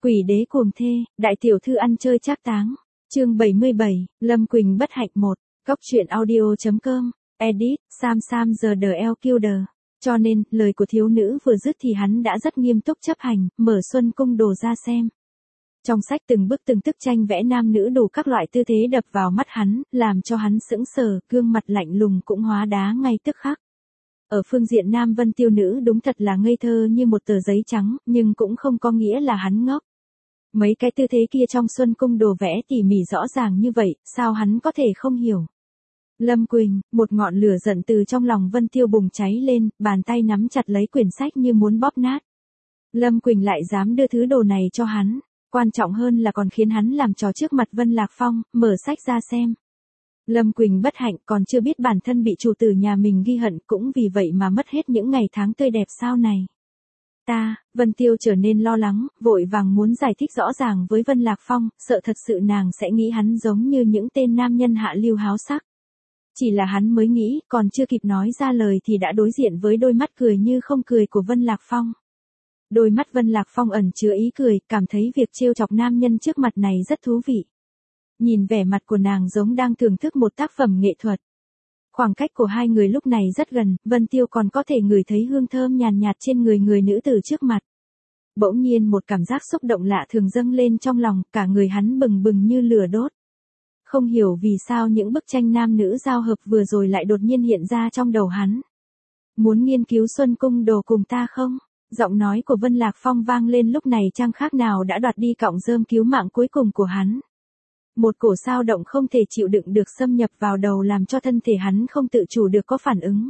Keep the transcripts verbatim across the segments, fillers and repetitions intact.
Quỷ đế cuồng thê, đại tiểu thư ăn chơi trác táng. Chương bảy mươi bảy, Lâm Quỳnh bất hạnh một. Cốc truyện audio chấm com. Edit, Sam Sam the the El Killer. Cho nên, lời của thiếu nữ vừa dứt thì hắn đã rất nghiêm túc chấp hành, mở Xuân Cung Đồ ra xem. Trong sách từng bức từng tức tranh vẽ nam nữ đủ các loại tư thế đập vào mắt hắn, làm cho hắn sững sờ, gương mặt lạnh lùng cũng hóa đá ngay tức khắc. Ở phương diện nam Vân Tiêu nữ đúng thật là ngây thơ như một tờ giấy trắng, nhưng cũng không có nghĩa là hắn ngốc. Mấy cái tư thế kia trong Xuân Cung Đồ vẽ tỉ mỉ rõ ràng như vậy, sao hắn có thể không hiểu. Lâm Quỳnh, một ngọn lửa giận từ trong lòng Vân Tiêu bùng cháy lên, bàn tay nắm chặt lấy quyển sách như muốn bóp nát. Lâm Quỳnh lại dám đưa thứ đồ này cho hắn, quan trọng hơn là còn khiến hắn làm trò trước mặt Vân Lạc Phong, mở sách ra xem. Lâm Quỳnh bất hạnh còn chưa biết bản thân bị chủ tử nhà mình ghi hận, cũng vì vậy mà mất hết những ngày tháng tươi đẹp sau này. Ta, Vân Tiêu trở nên lo lắng, vội vàng muốn giải thích rõ ràng với Vân Lạc Phong, sợ thật sự nàng sẽ nghĩ hắn giống như những tên nam nhân hạ lưu háo sắc. Chỉ là hắn mới nghĩ, còn chưa kịp nói ra lời thì đã đối diện với đôi mắt cười như không cười của Vân Lạc Phong. Đôi mắt Vân Lạc Phong ẩn chứa ý cười, cảm thấy việc trêu chọc nam nhân trước mặt này rất thú vị. Nhìn vẻ mặt của nàng giống đang thưởng thức một tác phẩm nghệ thuật. Khoảng cách của hai người lúc này rất gần, Vân Tiêu còn có thể ngửi thấy hương thơm nhàn nhạt trên người người nữ tử trước mặt. Bỗng nhiên một cảm giác xúc động lạ thường dâng lên trong lòng, cả người hắn bừng bừng như lửa đốt. Không hiểu vì sao những bức tranh nam nữ giao hợp vừa rồi lại đột nhiên hiện ra trong đầu hắn. Muốn nghiên cứu Xuân Cung Đồ cùng ta không? Giọng nói của Vân Lạc Phong vang lên lúc này chẳng khác nào đã đoạt đi cọng rơm cứu mạng cuối cùng của hắn. Một cổ sao động không thể chịu đựng được xâm nhập vào đầu làm cho thân thể hắn không tự chủ được có phản ứng.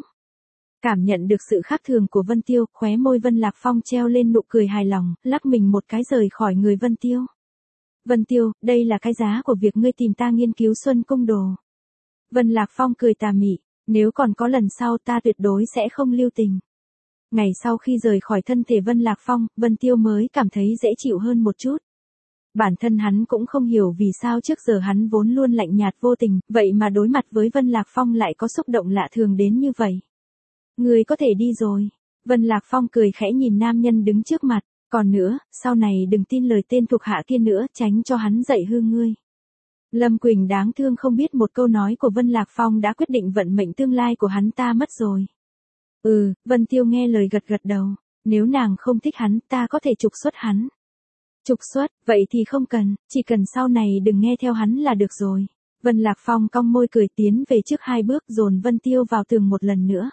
Cảm nhận được sự khác thường của Vân Tiêu, khóe môi Vân Lạc Phong treo lên nụ cười hài lòng, lắc mình một cái rời khỏi người Vân Tiêu. Vân Tiêu, đây là cái giá của việc ngươi tìm ta nghiên cứu Xuân Cung Đồ. Vân Lạc Phong cười tà mị, nếu còn có lần sau ta tuyệt đối sẽ không lưu tình. Ngày sau khi rời khỏi thân thể Vân Lạc Phong, Vân Tiêu mới cảm thấy dễ chịu hơn một chút. Bản thân hắn cũng không hiểu vì sao trước giờ hắn vốn luôn lạnh nhạt vô tình, vậy mà đối mặt với Vân Lạc Phong lại có xúc động lạ thường đến như vậy. Ngươi có thể đi rồi. Vân Lạc Phong cười khẽ nhìn nam nhân đứng trước mặt, còn nữa, sau này đừng tin lời tên thuộc hạ kia nữa, tránh cho hắn dạy hư ngươi. Lâm Quỳnh đáng thương không biết một câu nói của Vân Lạc Phong đã quyết định vận mệnh tương lai của hắn ta mất rồi. Ừ, Vân Tiêu nghe lời gật gật đầu, nếu nàng không thích hắn ta có thể trục xuất hắn. Trục xuất, vậy thì không cần, chỉ cần sau này đừng nghe theo hắn là được rồi. Vân Lạc Phong cong môi cười tiến về trước hai bước dồn Vân Tiêu vào tường một lần nữa.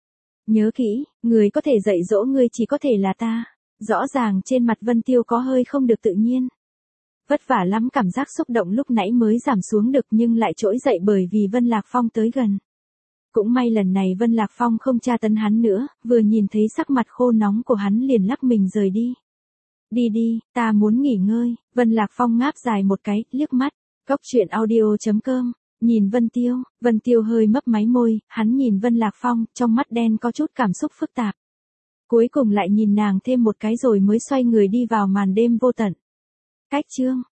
Nhớ kỹ, người có thể dạy dỗ ngươi chỉ có thể là ta. Rõ ràng trên mặt Vân Tiêu có hơi không được tự nhiên. Vất vả lắm cảm giác xúc động lúc nãy mới giảm xuống được nhưng lại trỗi dậy bởi vì Vân Lạc Phong tới gần. Cũng may lần này Vân Lạc Phong không tra tấn hắn nữa, vừa nhìn thấy sắc mặt khô nóng của hắn liền lắc mình rời đi. Đi đi, ta muốn nghỉ ngơi. Vân Lạc Phong ngáp dài một cái, liếc mắt. Cốc truyện audio chấm com. Nhìn Vân Tiêu, Vân Tiêu hơi mấp máy môi, hắn nhìn Vân Lạc Phong, trong mắt đen có chút cảm xúc phức tạp. Cuối cùng lại nhìn nàng thêm một cái rồi mới xoay người đi vào màn đêm vô tận. Cách chương.